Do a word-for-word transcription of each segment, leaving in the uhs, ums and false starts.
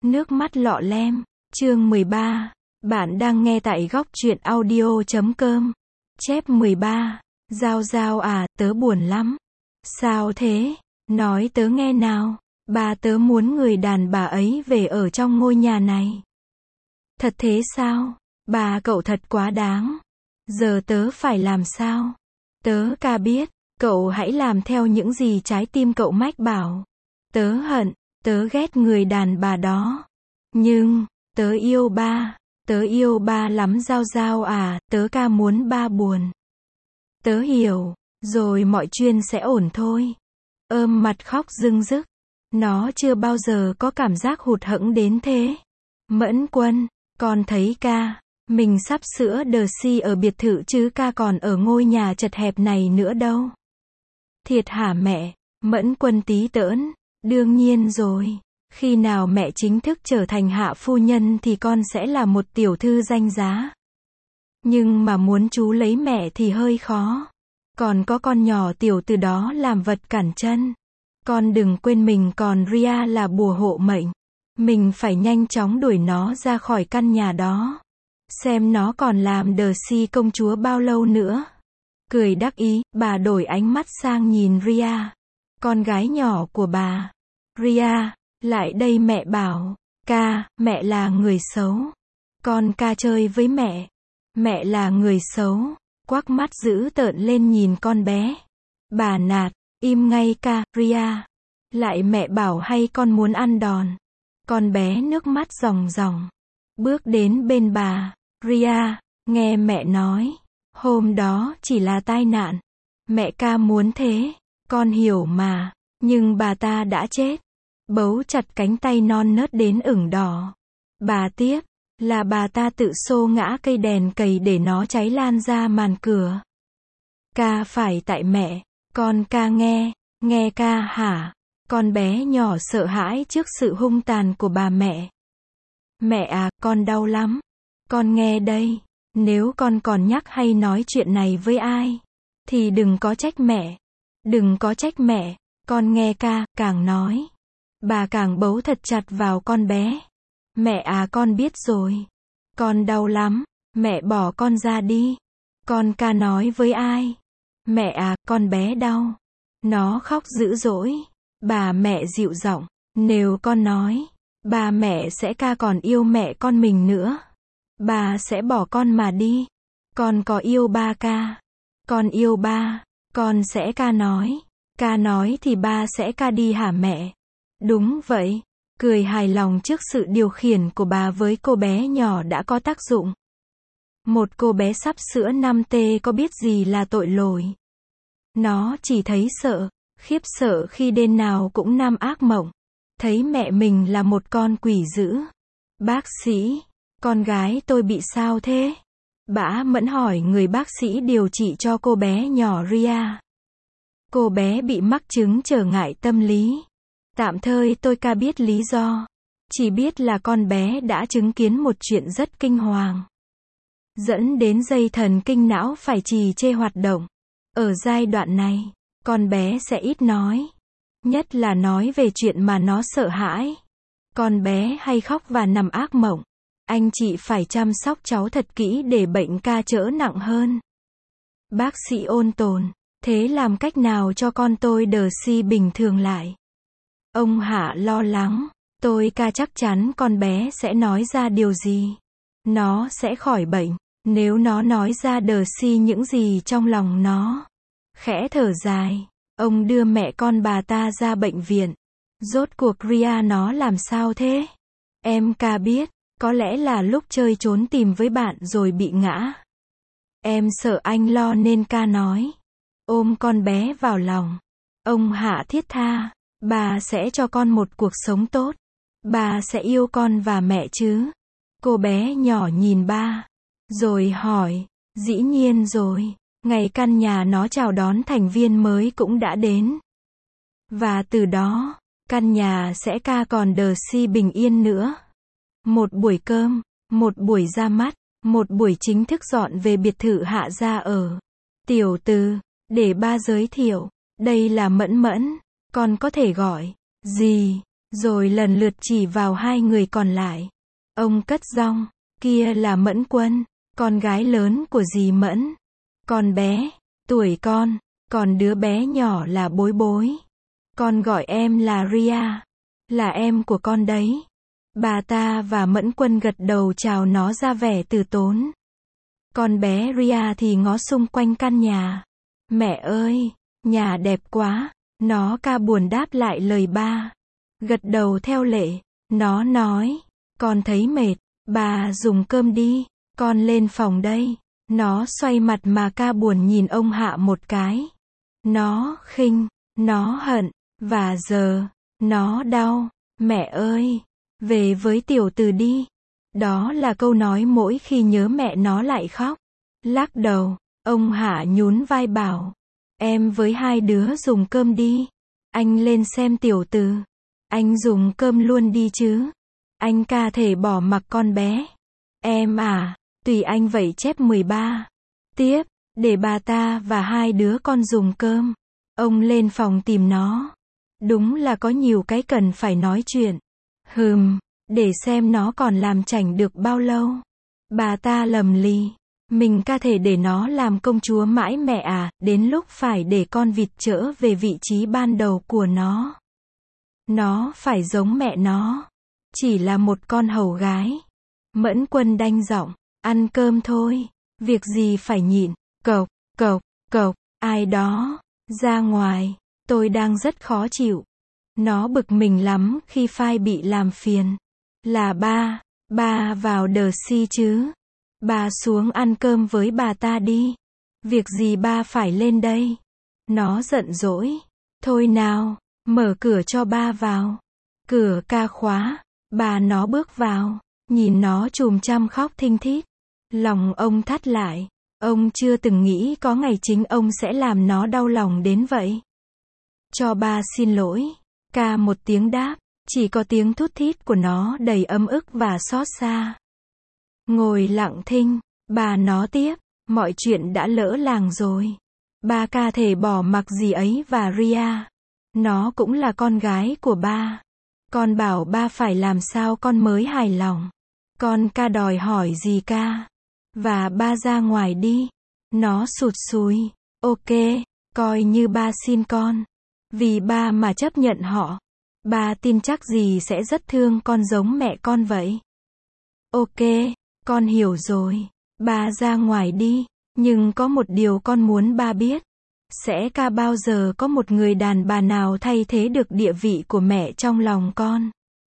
Nước mắt lọ lem, chương mười ba. Bạn đang nghe tại góc truyện audio chấm com. Chép mười ba. Giao Giao à, tớ buồn lắm. Sao thế? Nói tớ nghe nào. Bà tớ muốn người đàn bà ấy về ở trong ngôi nhà này. Thật thế sao? Bà cậu thật quá đáng. Giờ tớ phải làm sao? Tớ ca biết, cậu hãy làm theo những gì trái tim cậu mách bảo. Tớ hận, tớ ghét người đàn bà đó. Nhưng, tớ yêu ba, tớ yêu ba lắm Giao Giao à, tớ ca muốn ba buồn. Tớ hiểu, rồi mọi chuyện sẽ ổn thôi. Ôm mặt khóc rưng rức. Nó chưa bao giờ có cảm giác hụt hẫng đến thế. Mẫn Quân, con thấy ca, mình sắp sửa đờ si ở biệt thự chứ ca còn ở ngôi nhà chật hẹp này nữa đâu. Thiệt hả mẹ? Mẫn Quân tí tỡn. Đương nhiên rồi. Khi nào mẹ chính thức trở thành hạ phu nhân thì con sẽ là một tiểu thư danh giá. Nhưng mà muốn chú lấy mẹ thì hơi khó. Còn có con nhỏ tiểu từ đó làm vật cản chân. Con đừng quên mình còn Ria là bùa hộ mệnh. Mình phải nhanh chóng đuổi nó ra khỏi căn nhà đó. Xem nó còn làm đờ si công chúa bao lâu nữa. Cười đắc ý, bà đổi ánh mắt sang nhìn Ria, con gái nhỏ của bà. Ria, lại đây mẹ bảo. Ca, mẹ là người xấu. Con ca chơi với mẹ. Mẹ là người xấu. Quắc mắt dữ tợn lên nhìn con bé. Bà nạt, im ngay ca, Ria. Lại mẹ bảo hay con muốn ăn đòn. Con bé nước mắt ròng ròng. Bước đến bên bà. Ria, nghe mẹ nói. Hôm đó chỉ là tai nạn. Mẹ ca muốn thế. Con hiểu mà. Nhưng bà ta đã chết. Bấu chặt cánh tay non nớt đến ửng đỏ. Bà tiếp. Là bà ta tự xô ngã cây đèn cầy để nó cháy lan ra màn cửa. Ca phải tại mẹ. Con ca nghe. Nghe ca hả? Con bé nhỏ sợ hãi trước sự hung tàn của bà mẹ. Mẹ à, con đau lắm. Con nghe đây. Nếu con còn nhắc hay nói chuyện này với ai, thì đừng có trách mẹ. Đừng có trách mẹ. Con nghe ca, càng nói. Bà càng bấu thật chặt vào con bé. Mẹ à, con biết rồi. Con đau lắm. Mẹ bỏ con ra đi. Con ca nói với ai? Mẹ à, con bé đau. Nó khóc dữ dỗi. Bà mẹ dịu giọng. Nếu con nói, bà mẹ sẽ ca còn yêu mẹ con mình nữa. Bà sẽ bỏ con mà đi. Con có yêu ba ca. Con yêu ba. Con sẽ ca nói. Ca nói thì ba sẽ ca đi hả mẹ? Đúng vậy. Cười hài lòng trước sự điều khiển của bà với cô bé nhỏ đã có tác dụng. Một cô bé sắp sửa năm tê có biết gì là tội lỗi. Nó chỉ thấy sợ, khiếp sợ khi đêm nào cũng nằm ác mộng. Thấy mẹ mình là một con quỷ dữ. Bác sĩ, con gái tôi bị sao thế? Bã mẫn hỏi người bác sĩ điều trị cho cô bé nhỏ Ria. Cô bé bị mắc chứng trở ngại tâm lý. Tạm thời tôi ca biết lý do. Chỉ biết là con bé đã chứng kiến một chuyện rất kinh hoàng. Dẫn đến dây thần kinh não phải trì trệ hoạt động. Ở giai đoạn này, con bé sẽ ít nói. Nhất là nói về chuyện mà nó sợ hãi. Con bé hay khóc và nằm ác mộng. Anh chị phải chăm sóc cháu thật kỹ để bệnh ca trở nặng hơn. Bác sĩ ôn tồn. Thế làm cách nào cho con tôi đờ si bình thường lại? Ông Hạ lo lắng. Tôi ca chắc chắn con bé sẽ nói ra điều gì. Nó sẽ khỏi bệnh. Nếu nó nói ra đờ si những gì trong lòng nó. Khẽ thở dài. Ông đưa mẹ con bà ta ra bệnh viện. Rốt cuộc Ria nó làm sao thế? Em ca biết. Có lẽ là lúc chơi trốn tìm với bạn rồi bị ngã. Em sợ anh lo nên ca nói. Ôm con bé vào lòng. Ông Hạ thiết tha. Bà sẽ cho con một cuộc sống tốt. Bà sẽ yêu con và mẹ chứ? Cô bé nhỏ nhìn ba. Rồi hỏi. Dĩ nhiên rồi. Ngày căn nhà nó chào đón thành viên mới cũng đã đến. Và từ đó, căn nhà sẽ ca còn đờ si bình yên nữa. Một buổi cơm, một buổi ra mắt, một buổi chính thức dọn về biệt thự Hạ gia ở. Tiểu từ, để ba giới thiệu. Đây là Mẫn Mẫn. Con có thể gọi. Gì? rồi lần lượt chỉ vào hai người còn lại. Ông cất giọng, kia là Mẫn Quân, con gái lớn của dì Mẫn. Con bé, tuổi con, còn đứa bé nhỏ là Bối Bối. Con gọi em là Ria, là em của con đấy. Bà ta và Mẫn Quân gật đầu chào nó ra vẻ từ tốn. Con bé Ria thì ngó xung quanh căn nhà. Mẹ ơi, nhà đẹp quá, nó ca buồn đáp lại lời ba. Gật đầu theo lệ, nó nói, con thấy mệt, bà dùng cơm đi, con lên phòng đây. Nó xoay mặt mà ca buồn nhìn ông Hạ một cái. Nó khinh, nó hận, và giờ, nó đau. Mẹ ơi, về với tiểu từ đi. Đó là câu nói mỗi khi nhớ mẹ nó lại khóc. Lắc đầu, ông Hạ nhún vai bảo, em với hai đứa dùng cơm đi. Anh lên xem tiểu từ. Anh dùng cơm luôn đi chứ. Anh ca thể bỏ mặc con bé. Em à, tùy anh vậy. Chép mười ba. Tiếp, để bà ta và hai đứa con dùng cơm. Ông lên phòng tìm nó. Đúng là có nhiều cái cần phải nói chuyện. Hừm, để xem nó còn làm chảnh được bao lâu. Bà ta lầm lì. Mình ca thể để nó làm công chúa mãi mẹ à, đến lúc phải để con vịt trở về vị trí ban đầu của nó. Nó phải giống mẹ nó. Chỉ là một con hầu gái. Mẫn Quân đanh giọng, ăn cơm thôi. Việc gì phải nhịn. Cộc, cộc, cộc, ai đó. Ra ngoài. Tôi đang rất khó chịu. Nó bực mình lắm khi Phai bị làm phiền. Là ba. Ba vào đờ si chứ. Ba xuống ăn cơm với bà ta đi. Việc gì ba phải lên đây. Nó giận dỗi. Thôi nào, mở cửa cho ba vào. Cửa ca khóa. Bà nó bước vào. Nhìn nó chùm chăm khóc thinh thít. Lòng ông thắt lại. Ông chưa từng nghĩ có ngày chính ông sẽ làm nó đau lòng đến vậy. Cho ba xin lỗi. Ca một tiếng đáp. Chỉ có tiếng thút thít của nó đầy ấm ức và xót xa. Ngồi lặng thinh. Bà nó tiếp. Mọi chuyện đã lỡ làng rồi. Ba ca thể bỏ mặc dì ấy và Ria. Nó cũng là con gái của ba. Con bảo ba phải làm sao con mới hài lòng. Con ca đòi hỏi gì ca. Và ba ra ngoài đi. Nó sụt sùi. Ok, coi như ba xin con. Vì ba mà chấp nhận họ. Ba tin chắc dì sẽ rất thương con giống mẹ con vậy. Ok, con hiểu rồi. Ba ra ngoài đi. Nhưng có một điều con muốn ba biết. Sẽ ca bao giờ có một người đàn bà nào thay thế được địa vị của mẹ trong lòng con.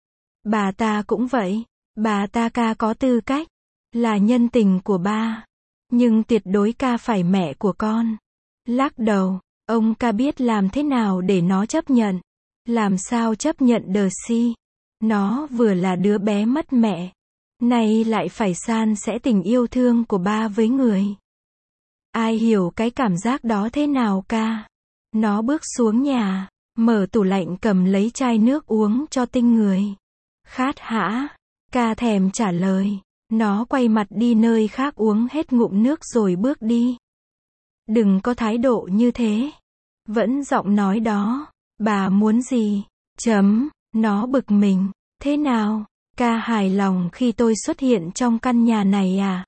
Bà ta cũng vậy. Bà ta ca có tư cách. Là nhân tình của ba. Nhưng tuyệt đối ca phải mẹ của con. Lắc đầu. Ông ca biết làm thế nào để nó chấp nhận. Làm sao chấp nhận đờ si. Nó vừa là đứa bé mất mẹ. Nay lại phải san sẻ tình yêu thương của ba với người. Ai hiểu cái cảm giác đó thế nào ca. Nó bước xuống nhà. Mở tủ lạnh cầm lấy chai nước uống cho tinh người. Khát hả? Ca thèm trả lời. Nó quay mặt đi nơi khác uống hết ngụm nước rồi bước đi. Đừng có thái độ như thế. Vẫn giọng nói đó. Bà muốn gì? Chấm. Nó bực mình. Thế nào? Ca hài lòng khi tôi xuất hiện trong căn nhà này à?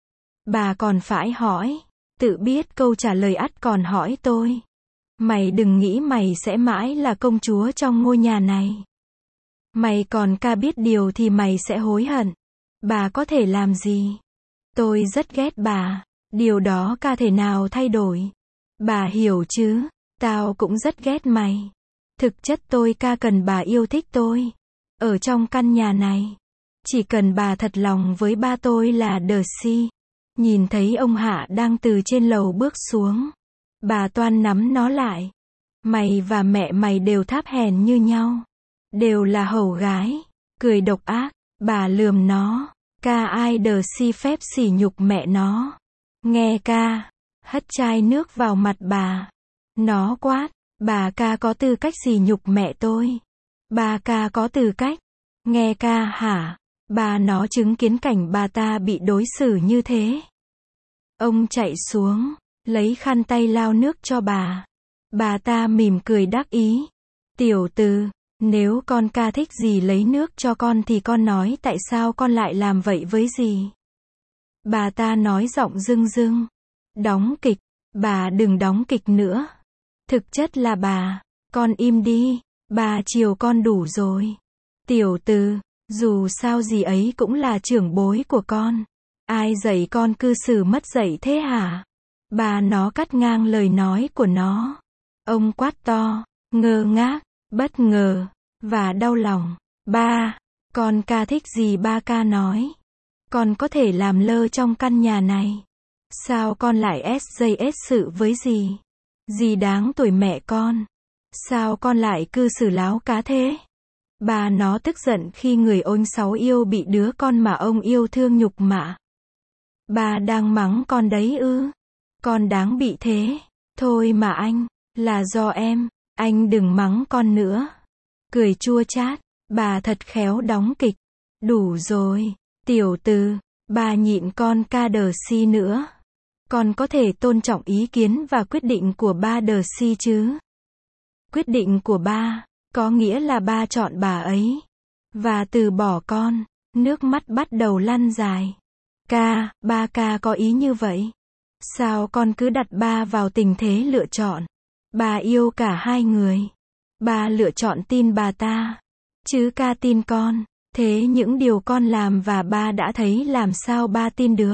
Bà còn phải hỏi. Tự biết câu trả lời ắt còn hỏi tôi. Mày đừng nghĩ mày sẽ mãi là công chúa trong ngôi nhà này. Mày còn ca biết điều thì mày sẽ hối hận. Bà có thể làm gì? Tôi rất ghét bà. Điều đó ca thể nào thay đổi. Bà hiểu chứ? Tao cũng rất ghét mày. Thực chất tôi ca cần bà yêu thích tôi. Ở trong căn nhà này. Chỉ cần bà thật lòng với ba tôi là đờ si. Nhìn thấy ông Hạ đang từ trên lầu bước xuống. Bà toan nắm nó lại. Mày và mẹ mày đều tháp hèn như nhau. Đều là hầu gái. Cười độc ác. Bà lườm nó. Ca ai đờ si phép sỉ nhục mẹ nó. Nghe ca. Hất chai nước vào mặt bà. Nó quát. Bà ca có tư cách sỉ nhục mẹ tôi. Bà ca có tư cách. Nghe ca hả? Bà nó chứng kiến cảnh bà ta bị đối xử như thế. Ông chạy xuống. Lấy khăn tay lau nước cho bà. Bà ta mỉm cười đắc ý. Tiểu từ. Nếu con ca thích dì lấy nước cho con thì con nói tại sao con lại làm vậy với dì. Bà ta nói giọng rưng rưng. Đóng kịch, bà đừng đóng kịch nữa. Thực chất là bà, con im đi, bà chiều con đủ rồi. Tiểu Từ, dù sao dì ấy cũng là trưởng bối của con. Ai dạy con cư xử mất dạy thế hả? Bà nó cắt ngang lời nói của nó. Ông quát to, ngơ ngác, bất ngờ, và đau lòng. Ba, con ca thích gì ba ca nói. Con có thể làm lơ trong căn nhà này. Sao con lại ét giây ét sự với dì? Dì đáng tuổi mẹ con. Sao con lại cư xử láo cá thế? Bà nó tức giận khi người ông Sáu yêu bị đứa con mà ông yêu thương nhục mạ. Bà đang mắng con đấy ư? Con đáng bị thế. Thôi mà anh, là do em, anh đừng mắng con nữa. Cười chua chát, bà thật khéo đóng kịch. Đủ rồi, Tiểu Từ, bà nhịn con ca đờ si nữa. Con có thể tôn trọng ý kiến và quyết định của ba đờ si chứ? Quyết định của ba, có nghĩa là ba chọn bà ấy. Và từ bỏ con, nước mắt bắt đầu lăn dài. Ca, ba ca có ý như vậy. Sao con cứ đặt ba vào tình thế lựa chọn? Bà yêu cả hai người. Bà lựa chọn tin bà ta. Chứ ca tin con. Thế những điều con làm và ba đã thấy làm sao ba tin được?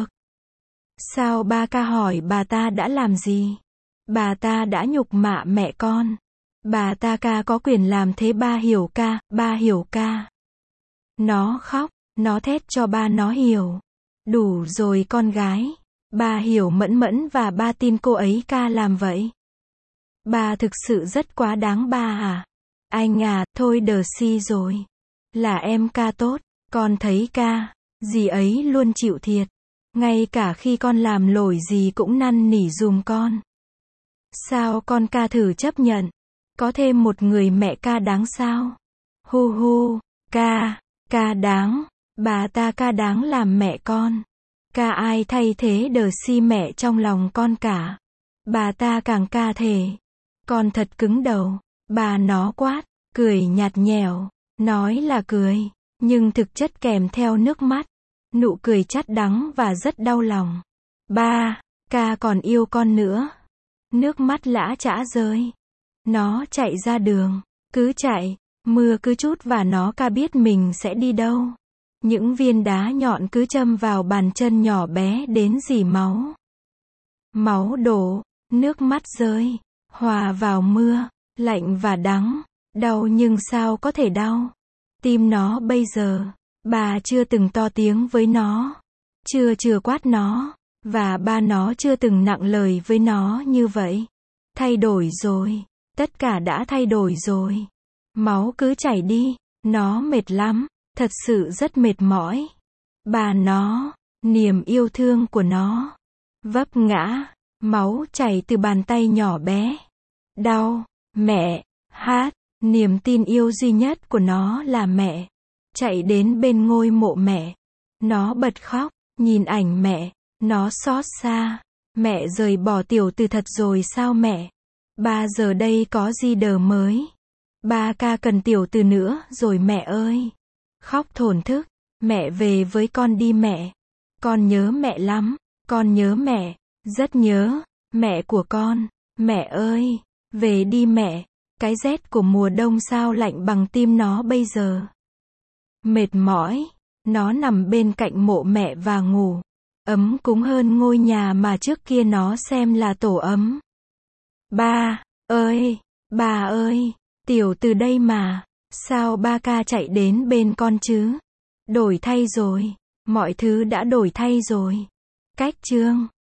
Sao ba ca hỏi bà ta đã làm gì? Bà ta đã nhục mạ mẹ con. Bà ta ca có quyền làm thế ba hiểu ca, ba hiểu ca. Nó khóc, nó thét cho ba nó hiểu. Đủ rồi con gái. Ba hiểu mẫn mẫn và ba tin cô ấy ca làm vậy. Ba thực sự rất quá đáng ba à? Anh à, thôi đờ si rồi. Là em ca tốt, con thấy ca, dì ấy luôn chịu thiệt. Ngay cả khi con làm lỗi gì cũng năn nỉ dùm con. Sao con ca thử chấp nhận? Có thêm một người mẹ ca đáng sao? Hu hu, ca, ca đáng, bà ta ca đáng làm mẹ con. Ca ai thay thế đờ si mẹ trong lòng con cả. Bà ta càng ca thề. Con thật cứng đầu. Bà nó quát, cười nhạt nhẽo, nói là cười, nhưng thực chất kèm theo nước mắt. Nụ cười chát đắng và rất đau lòng. Ba, ca còn yêu con nữa. Nước mắt lã chã rơi. Nó chạy ra đường, cứ chạy, mưa cứ trút và nó ca biết mình sẽ đi đâu. Những viên đá nhọn cứ châm vào bàn chân nhỏ bé đến rỉ máu. Máu đổ, nước mắt rơi, hòa vào mưa, lạnh và đắng, đau nhưng sao có thể đau. Tim nó bây giờ, bà chưa từng to tiếng với nó, chưa chưa quát nó, và ba nó chưa từng nặng lời với nó như vậy. Thay đổi rồi, tất cả đã thay đổi rồi. Máu cứ chảy đi, nó mệt lắm, thật sự rất mệt mỏi. Bà nó, niềm yêu thương của nó, vấp ngã, máu chảy từ bàn tay nhỏ bé. Đau, mẹ, hát, niềm tin yêu duy nhất của nó là mẹ. Chạy đến bên ngôi mộ mẹ. Nó bật khóc, nhìn ảnh mẹ, nó xót xa. Mẹ rời bỏ Tiểu Từ thật rồi sao mẹ? Ba giờ đây có gì đờ mới? Ba ca cần Tiểu Từ nữa rồi mẹ ơi. Khóc thổn thức, mẹ về với con đi mẹ. Con nhớ mẹ lắm, con nhớ mẹ, rất nhớ, mẹ của con, mẹ ơi, về đi mẹ. Cái rét của mùa đông sao lạnh bằng tim nó bây giờ. Mệt mỏi, nó nằm bên cạnh mộ mẹ và ngủ. Ấm cúng hơn ngôi nhà mà trước kia nó xem là tổ ấm. Ba ơi, bà ơi, Tiểu Từ đây mà. Sao ba ca chạy đến bên con chứ? Đổi thay rồi, mọi thứ đã đổi thay rồi. Cách chương